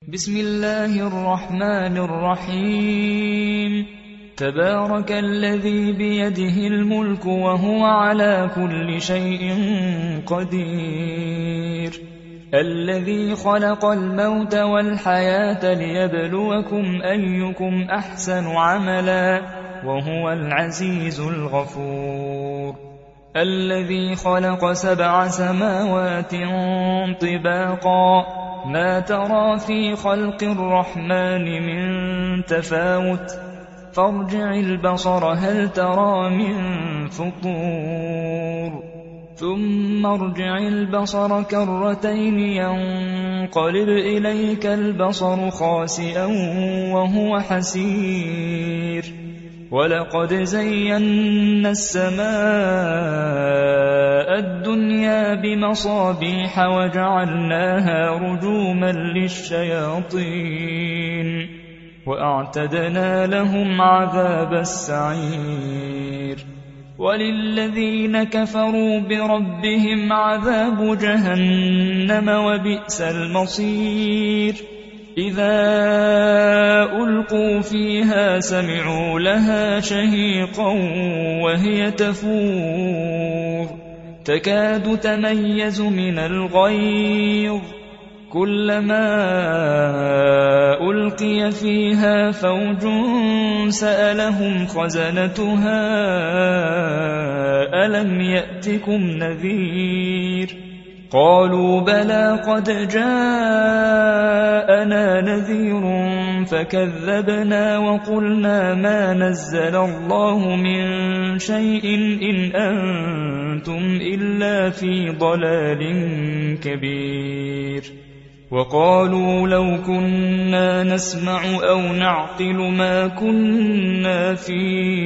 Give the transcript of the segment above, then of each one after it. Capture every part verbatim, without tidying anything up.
بسم الله الرحمن الرحيم. تبارك الذي بيده الملك وهو على كل شيء قدير، الذي خلق الموت والحياة ليبلوكم أيكم أحسن عملا وهو العزيز الغفور، الذي خلق سبع سماوات طباقا ما ترى في خلق الرحمن من تفاوت فارجع البصر هل ترى من فطور ثم ارجع البصر كرتين ينقلب إليك البصر خاسئا وهو حسير، ولقد زينا السماء الدنيا بمصابيح وجعلناها رجوما للشياطين وأعتدنا لهم عذاب السعير، وللذين كفروا بربهم عذاب جهنم وبئس المصير، إذا ألقوا فيها سمعوا لها شهيقا وهي تفور تكاد تميز من الغيظ، كلما ألقي فيها فوج سألهم خزنتها ألم يأتكم نذير، قالوا بلى قد جاءنا نذير فكذبنا وقلنا ما نزل الله من شيء إن أنتم إلا في ضلال كبير، وقالوا لو كنا نسمع أو نعقل ما كنا في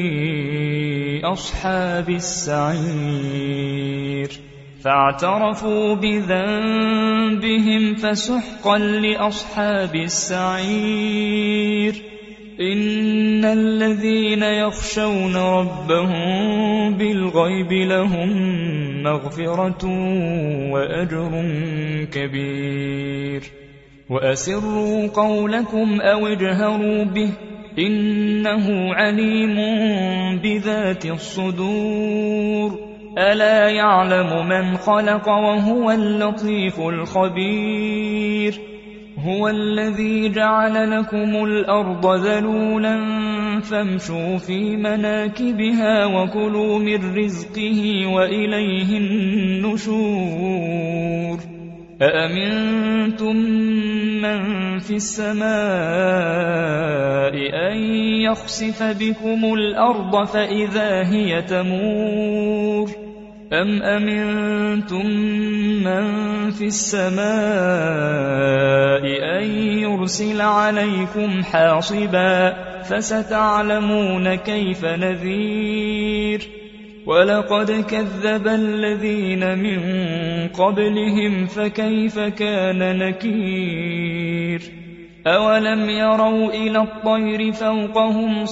أصحاب السعير، فاعترفوا بذنبهم فسحقا لأصحاب السعير، إن الذين يخشون ربهم بالغيب لهم مغفرة وأجر كبير، وأسروا قولكم أو اجهروا به إنه عليم بذات الصدور، ألا يعلم من خلق وهو اللطيف الخبير، هو الذي جعل لكم الأرض ذلولا فامشوا في مناكبها وكلوا من رزقه وإليه النشور، أأمنتم من في السماء أن يخسف بكم الأرض فإذا هي تمور، أم أمنتم من في السماء أن يرسل عليكم حاصبا فستعلمون كيف نذير، ولقد كذب الذين من قبلهم فكيف كان نكير، أولم يروا إلى الطير فوقهم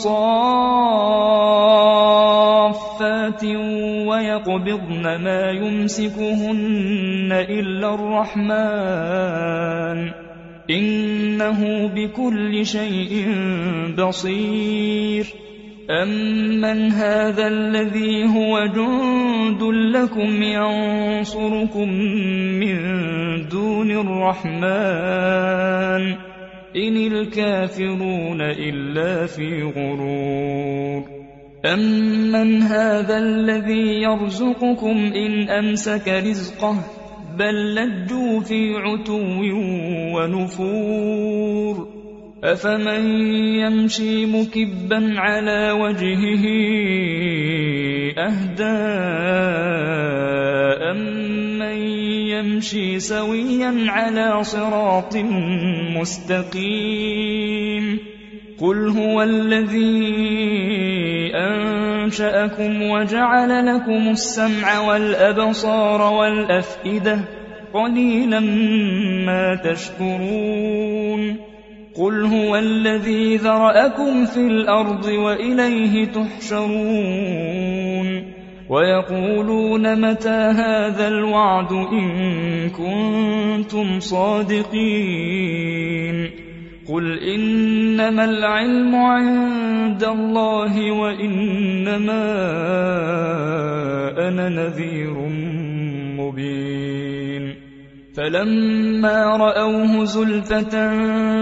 صافات ويقبضن ما يمسكهن إلا الرحمن إنه بكل شيء بصير، أمن هذا الذي هو جند لكم ينصركم من دون الرحمن إن الكافرون إلا في غرور، أمن هذا الذي يرزقكم إن أمسك رزقه بل لجوا في عتو ونفور، أفمن يمشي مكبا على وجهه أهدى أمن يمشي سويا على صراط مستقيم، قل هو الذي أنشأكم وجعل لكم السمع والأبصار والأفئدة قليلا ما تشكرون، قل هو الذي ذرأكم في الأرض وإليه تحشرون، ويقولون متى هذا الوعد إن كنتم صادقين قل إنما العلم عند الله وإنما أنا نذير مبين فلما رأوه زلفة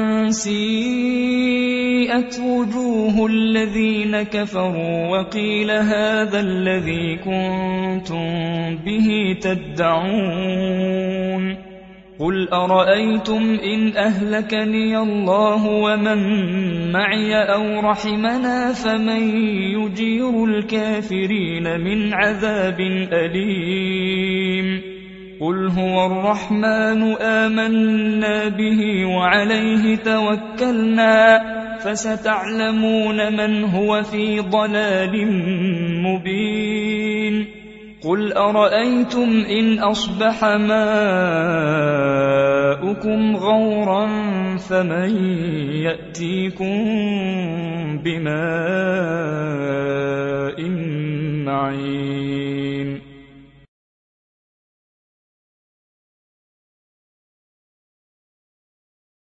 سيئت وجوه الذين كفروا وقيل هذا الذي كنتم به تدعون قل أرأيتم إن أهلكني الله ومن معي أو رحمنا فمن يجير الكافرين من عذاب أليم قل هو الرحمن آمنا به وعليه توكلنا فستعلمون من هو في ضلال مبين قل أرأيتم إن أصبح ماؤكم غورا فمن يأتيكم بماء معين